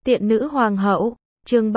Tiện nữ hoàng hậu, chương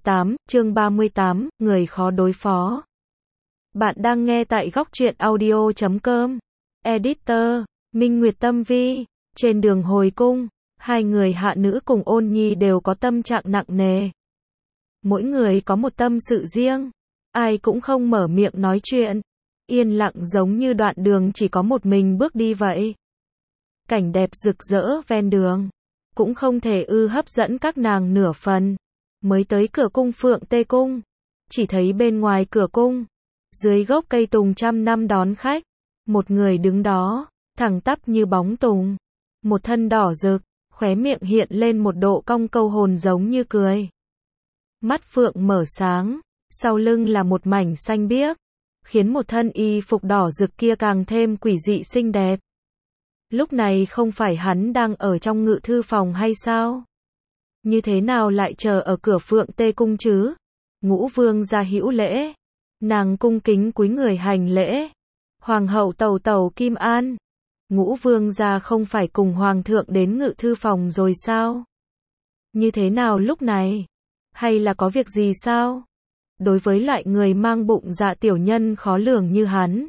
38, người khó đối phó. Bạn đang nghe tại góc truyện audio.com. Editor, Minh Nguyệt Tâm Vi. Trên đường hồi cung, hai người hạ nữ cùng Ôn Nhi đều có tâm trạng nặng nề. Mỗi người có một tâm sự riêng, ai cũng không mở miệng nói chuyện, yên lặng giống như đoạn đường chỉ có một mình bước đi vậy. Cảnh đẹp rực rỡ ven đường, cũng không thể hấp dẫn các nàng nửa phần. Mới tới cửa cung Phượng Tê Cung, chỉ thấy bên ngoài cửa cung, dưới gốc cây tùng trăm năm đón khách, một người đứng đó, thẳng tắp như bóng tùng, một thân đỏ rực, khóe miệng hiện lên một độ cong câu hồn giống như cười. Mắt phượng mở sáng, sau lưng là một mảnh xanh biếc, khiến một thân y phục đỏ rực kia càng thêm quỷ dị xinh đẹp. Lúc này không phải hắn đang ở trong ngự thư phòng hay sao? Như thế nào lại chờ ở cửa Phượng Tê Cung chứ? Ngũ vương gia hữu lễ. Nàng cung kính cúi người hành lễ. Hoàng hậu tàu tàu Kim An. Ngũ vương gia không phải cùng hoàng thượng đến ngự thư phòng rồi sao? Như thế nào lúc này? Hay là có việc gì sao? Đối với loại người mang bụng dạ tiểu nhân khó lường như hắn,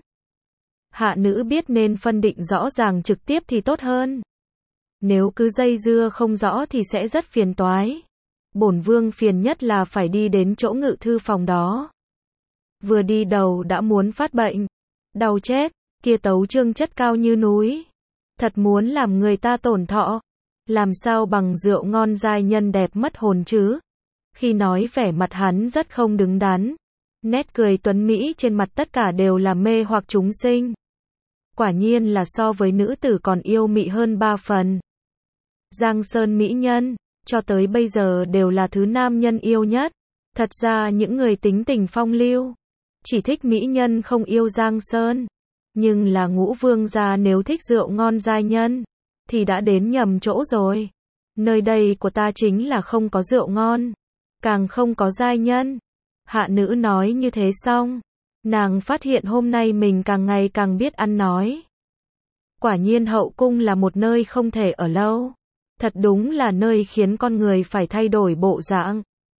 hạ nữ biết nên phân định rõ ràng trực tiếp thì tốt hơn. Nếu cứ dây dưa không rõ thì sẽ rất phiền toái. Bổn vương phiền nhất là phải đi đến chỗ ngự thư phòng đó. Vừa đi đầu đã muốn phát bệnh. Đau chết, kia tấu chương chất cao như núi. Thật muốn làm người ta tổn thọ. Làm sao bằng rượu ngon giai nhân đẹp mất hồn chứ? Khi nói vẻ mặt hắn rất không đứng đắn. Nét cười tuấn mỹ trên mặt tất cả đều là mê hoặc chúng sinh. Quả nhiên là so với nữ tử còn yêu mị hơn 3 phần. Giang Sơn mỹ nhân, cho tới bây giờ đều là thứ nam nhân yêu nhất. Thật ra những người tính tình phong lưu, chỉ thích mỹ nhân không yêu Giang Sơn. Nhưng là Ngũ vương gia nếu thích rượu ngon giai nhân, thì đã đến nhầm chỗ rồi. Nơi đây của ta chính là không có rượu ngon, càng không có giai nhân. Hạ nữ nói như thế xong, nàng phát hiện hôm nay mình càng ngày càng biết ăn nói. Quả nhiên hậu cung là một nơi không thể ở lâu. Thật đúng là nơi khiến con người phải thay đổi bộ dạng.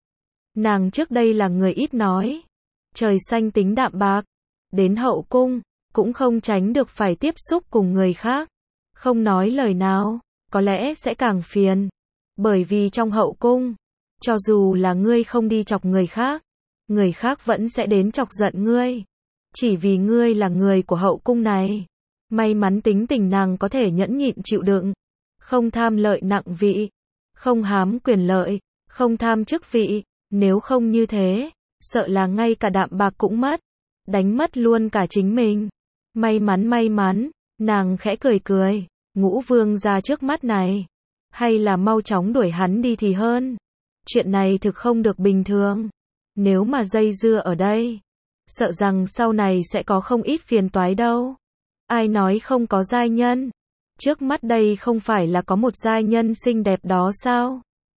Nàng trước đây là người ít nói, trời xanh tính đạm bạc. Đến hậu cung, cũng không tránh được phải tiếp xúc cùng người khác. Không nói lời nào, có lẽ sẽ càng phiền. Bởi vì trong hậu cung, cho dù là ngươi không đi chọc người khác vẫn sẽ đến chọc giận ngươi. Chỉ vì ngươi là người của hậu cung này. May mắn tính tình nàng có thể nhẫn nhịn chịu đựng. Không tham lợi nặng vị, không hám quyền lợi, không tham chức vị. Nếu không như thế, sợ là ngay cả đạm bạc cũng mất. Đánh mất luôn cả chính mình. May mắn, nàng khẽ cười cười. Ngũ vương gia trước mắt này, hay là mau chóng đuổi hắn đi thì hơn. Chuyện này thực không được bình thường. Nếu mà dây dưa ở đây, sợ rằng sau này sẽ có không ít phiền toái đâu. Ai nói không có giai nhân? Trước mắt đây không phải là có một giai nhân xinh đẹp đó sao?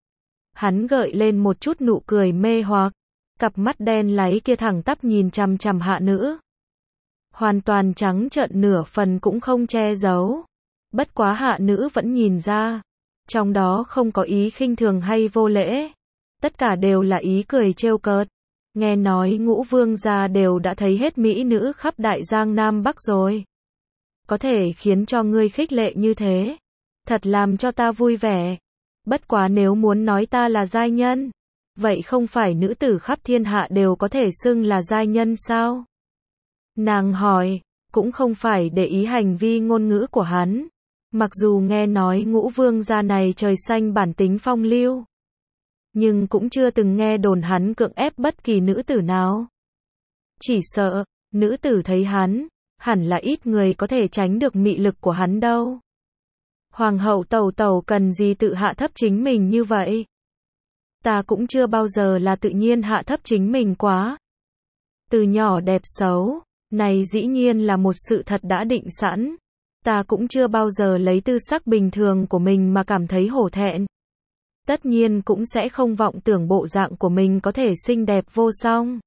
Hắn gợi lên một chút nụ cười mê hoặc, cặp mắt đen láy kia thẳng tắp nhìn chằm chằm hạ nữ. Hoàn toàn trắng trợn, nửa phần cũng không che giấu. Bất quá hạ nữ vẫn nhìn ra, trong đó không có ý khinh thường hay vô lễ. Tất cả đều là ý cười trêu cợt. Nghe nói Ngũ vương gia đều đã thấy hết mỹ nữ khắp đại giang Nam Bắc rồi. Có thể khiến cho ngươi khích lệ như thế, thật làm cho ta vui vẻ. Bất quá nếu muốn nói ta là giai nhân, vậy không phải nữ tử khắp thiên hạ đều có thể xưng là giai nhân sao? Nàng hỏi, cũng không phải để ý hành vi ngôn ngữ của hắn. Mặc dù nghe nói Ngũ vương gia này trời xanh bản tính phong lưu, nhưng cũng chưa từng nghe đồn hắn cưỡng ép bất kỳ nữ tử nào. Chỉ sợ, nữ tử thấy hắn, hẳn là ít người có thể tránh được mị lực của hắn đâu. Hoàng hậu tàu tàu cần gì tự hạ thấp chính mình như vậy? Ta cũng chưa bao giờ là tự nhiên hạ thấp chính mình quá. Từ nhỏ đẹp xấu, này dĩ nhiên là một sự thật đã định sẵn. Ta cũng chưa bao giờ lấy tư sắc bình thường của mình mà cảm thấy hổ thẹn. Tất nhiên cũng sẽ không vọng tưởng bộ dạng của mình có thể xinh đẹp vô song.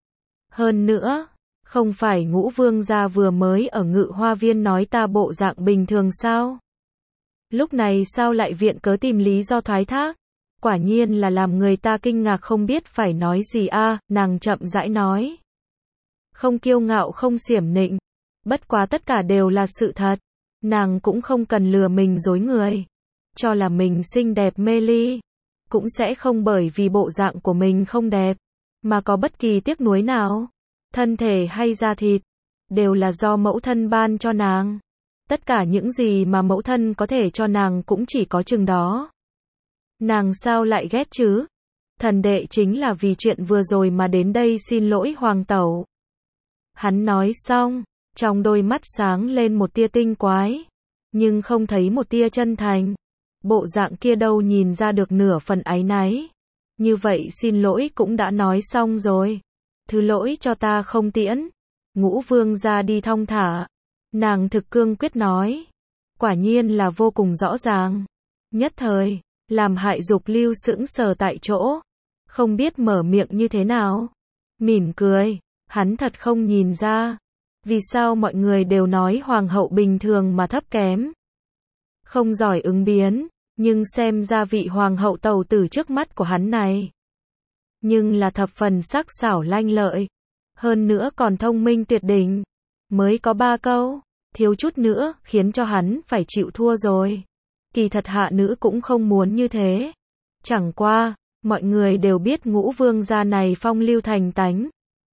Hơn nữa, không phải Ngũ vương gia vừa mới ở Ngự Hoa Viên nói ta bộ dạng bình thường sao? Lúc này sao lại viện cớ tìm lý do thoái thác? Quả nhiên là làm người ta kinh ngạc không biết phải nói gì a, nàng chậm rãi nói. Không kiêu ngạo không xiểm nịnh, bất quá tất cả đều là sự thật. Nàng cũng không cần lừa mình dối người, cho là mình xinh đẹp mê ly, cũng sẽ không bởi vì bộ dạng của mình không đẹp, mà có bất kỳ tiếc nuối nào. Thân thể hay da thịt, đều là do mẫu thân ban cho nàng. Tất cả những gì mà mẫu thân có thể cho nàng cũng chỉ có chừng đó. Nàng sao lại ghét chứ? Thần đệ chính là vì chuyện vừa rồi mà đến đây xin lỗi hoàng tẩu. Hắn nói xong, trong đôi mắt sáng lên một tia tinh quái, nhưng không thấy một tia chân thành. Bộ dạng kia đâu nhìn ra được nửa phần áy náy. Như vậy xin lỗi cũng đã nói xong rồi. Thứ lỗi cho ta không tiễn. Ngũ vương ra đi thong thả. Nàng thực cương quyết nói. Quả nhiên là vô cùng rõ ràng. Nhất thời, làm Hại Dục Lưu sững sờ tại chỗ. Không biết mở miệng như thế nào. Mỉm cười, hắn thật không nhìn ra. Vì sao mọi người đều nói hoàng hậu bình thường mà thấp kém. Không giỏi ứng biến, nhưng xem ra vị hoàng hậu tàu tử trước mắt của hắn này. Nhưng là thập phần sắc sảo lanh lợi. Hơn nữa còn thông minh tuyệt đỉnh. Mới có 3 câu, thiếu chút nữa khiến cho hắn phải chịu thua rồi. Kỳ thật hạ nữ cũng không muốn như thế. Chẳng qua, mọi người đều biết Ngũ vương gia này phong lưu thành tánh.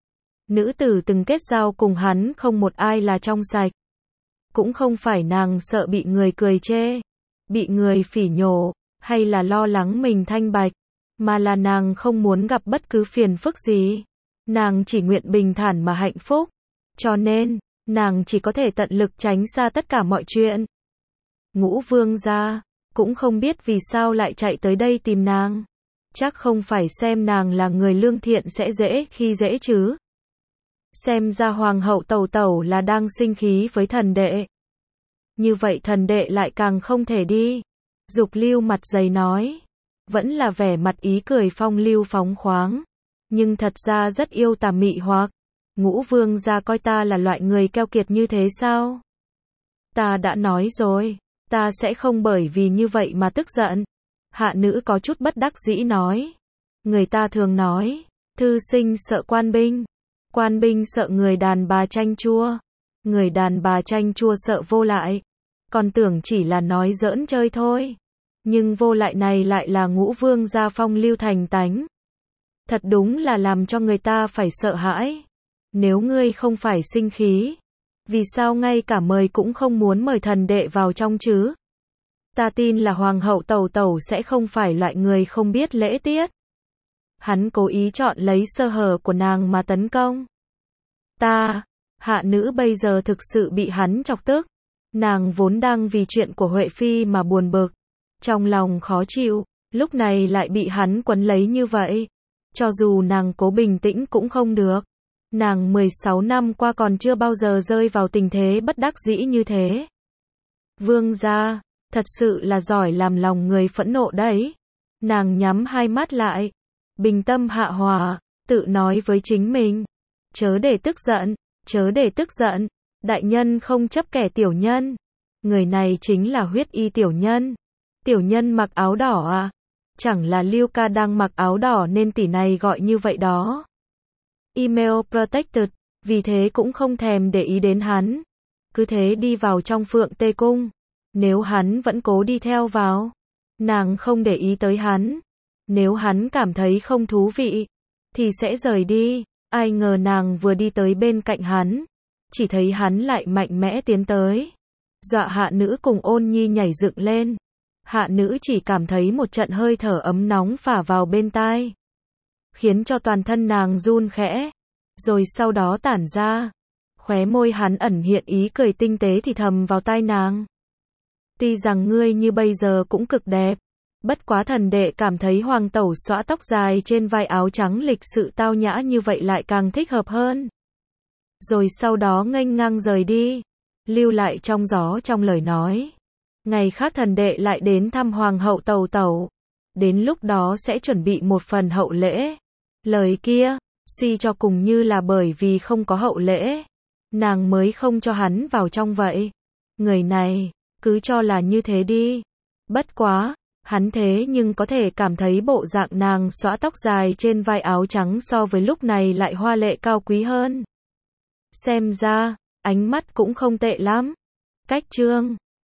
Nữ tử từng kết giao cùng hắn không một ai là trong sạch. Cũng không phải nàng sợ bị người cười chê, bị người phỉ nhổ, hay là lo lắng mình thanh bạch, mà là nàng không muốn gặp bất cứ phiền phức gì. Nàng chỉ nguyện bình thản mà hạnh phúc. Cho nên, nàng chỉ có thể tận lực tránh xa tất cả mọi chuyện. Ngũ vương gia cũng không biết vì sao lại chạy tới đây tìm nàng. Chắc không phải xem nàng là người lương thiện sẽ dễ khi dễ chứ. Xem ra hoàng hậu tẩu tẩu là đang sinh khí với thần đệ. Như vậy thần đệ lại càng không thể đi. Dục Lưu mặt dày nói. Vẫn là vẻ mặt ý cười phong lưu phóng khoáng. Nhưng thật ra rất yêu tà mị hoặc. Ngũ vương gia coi ta là loại người keo kiệt như thế sao? Ta đã nói rồi, ta sẽ không bởi vì như vậy mà tức giận. Hạ nữ có chút bất đắc dĩ nói. Người ta thường nói, thư sinh sợ quan binh sợ người đàn bà chanh chua, người đàn bà chanh chua sợ vô lại. Còn tưởng chỉ là nói giỡn chơi thôi. Nhưng vô lại này lại là Ngũ vương gia phong lưu thành tánh. Thật đúng là làm cho người ta phải sợ hãi. Nếu ngươi không phải sinh khí, vì sao ngay cả mời cũng không muốn mời thần đệ vào trong chứ? Ta tin là hoàng hậu tẩu tẩu sẽ không phải loại người không biết lễ tiết. Hắn cố ý chọn lấy sơ hở của nàng mà tấn công. Hạ nữ bây giờ thực sự bị hắn chọc tức. Nàng vốn đang vì chuyện của Huệ Phi mà buồn bực. Trong lòng khó chịu, lúc này lại bị hắn quấn lấy như vậy. Cho dù nàng cố bình tĩnh cũng không được. Nàng 16 năm qua còn chưa bao giờ rơi vào tình thế bất đắc dĩ như thế. Vương gia, thật sự là giỏi làm lòng người phẫn nộ đấy. Nàng nhắm hai mắt lại, bình tâm hạ hòa, tự nói với chính mình. Chớ để tức giận, đại nhân không chấp kẻ tiểu nhân. Người này chính là huyết y tiểu nhân. Tiểu nhân mặc áo đỏ à? Chẳng là Lưu ca đang mặc áo đỏ nên tỷ này gọi như vậy đó. Email protected, vì thế cũng không thèm để ý đến hắn. Cứ thế đi vào trong Phượng Tê Cung. Nếu hắn vẫn cố đi theo vào, nàng không để ý tới hắn. Nếu hắn cảm thấy không thú vị, thì sẽ rời đi. Ai ngờ nàng vừa đi tới bên cạnh hắn, chỉ thấy hắn lại mạnh mẽ tiến tới. Dọa hạ nữ cùng Ôn Nhi nhảy dựng lên. Hạ nữ chỉ cảm thấy một trận hơi thở ấm nóng phả vào bên tai, khiến cho toàn thân nàng run khẽ, rồi sau đó tản ra. Khóe môi hắn ẩn hiện ý cười tinh tế thì thầm vào tai nàng. Tuy rằng ngươi như bây giờ cũng cực đẹp, bất quá thần đệ cảm thấy hoàng tẩu xõa tóc dài trên vai áo trắng lịch sự tao nhã như vậy lại càng thích hợp hơn. Rồi sau đó nghênh ngang rời đi, lưu lại trong gió trong lời nói. Ngày khác thần đệ lại đến thăm hoàng hậu tẩu tẩu. Đến lúc đó sẽ chuẩn bị một phần hậu lễ. Lời kia, suy cho cùng như là bởi vì không có hậu lễ, nàng mới không cho hắn vào trong vậy. Người này, cứ cho là như thế đi. Bất quá, Hắn thế nhưng có thể cảm thấy bộ dạng nàng xõa tóc dài trên vai áo trắng so với lúc này lại hoa lệ cao quý hơn. Xem ra, ánh mắt cũng không tệ lắm. Cách chương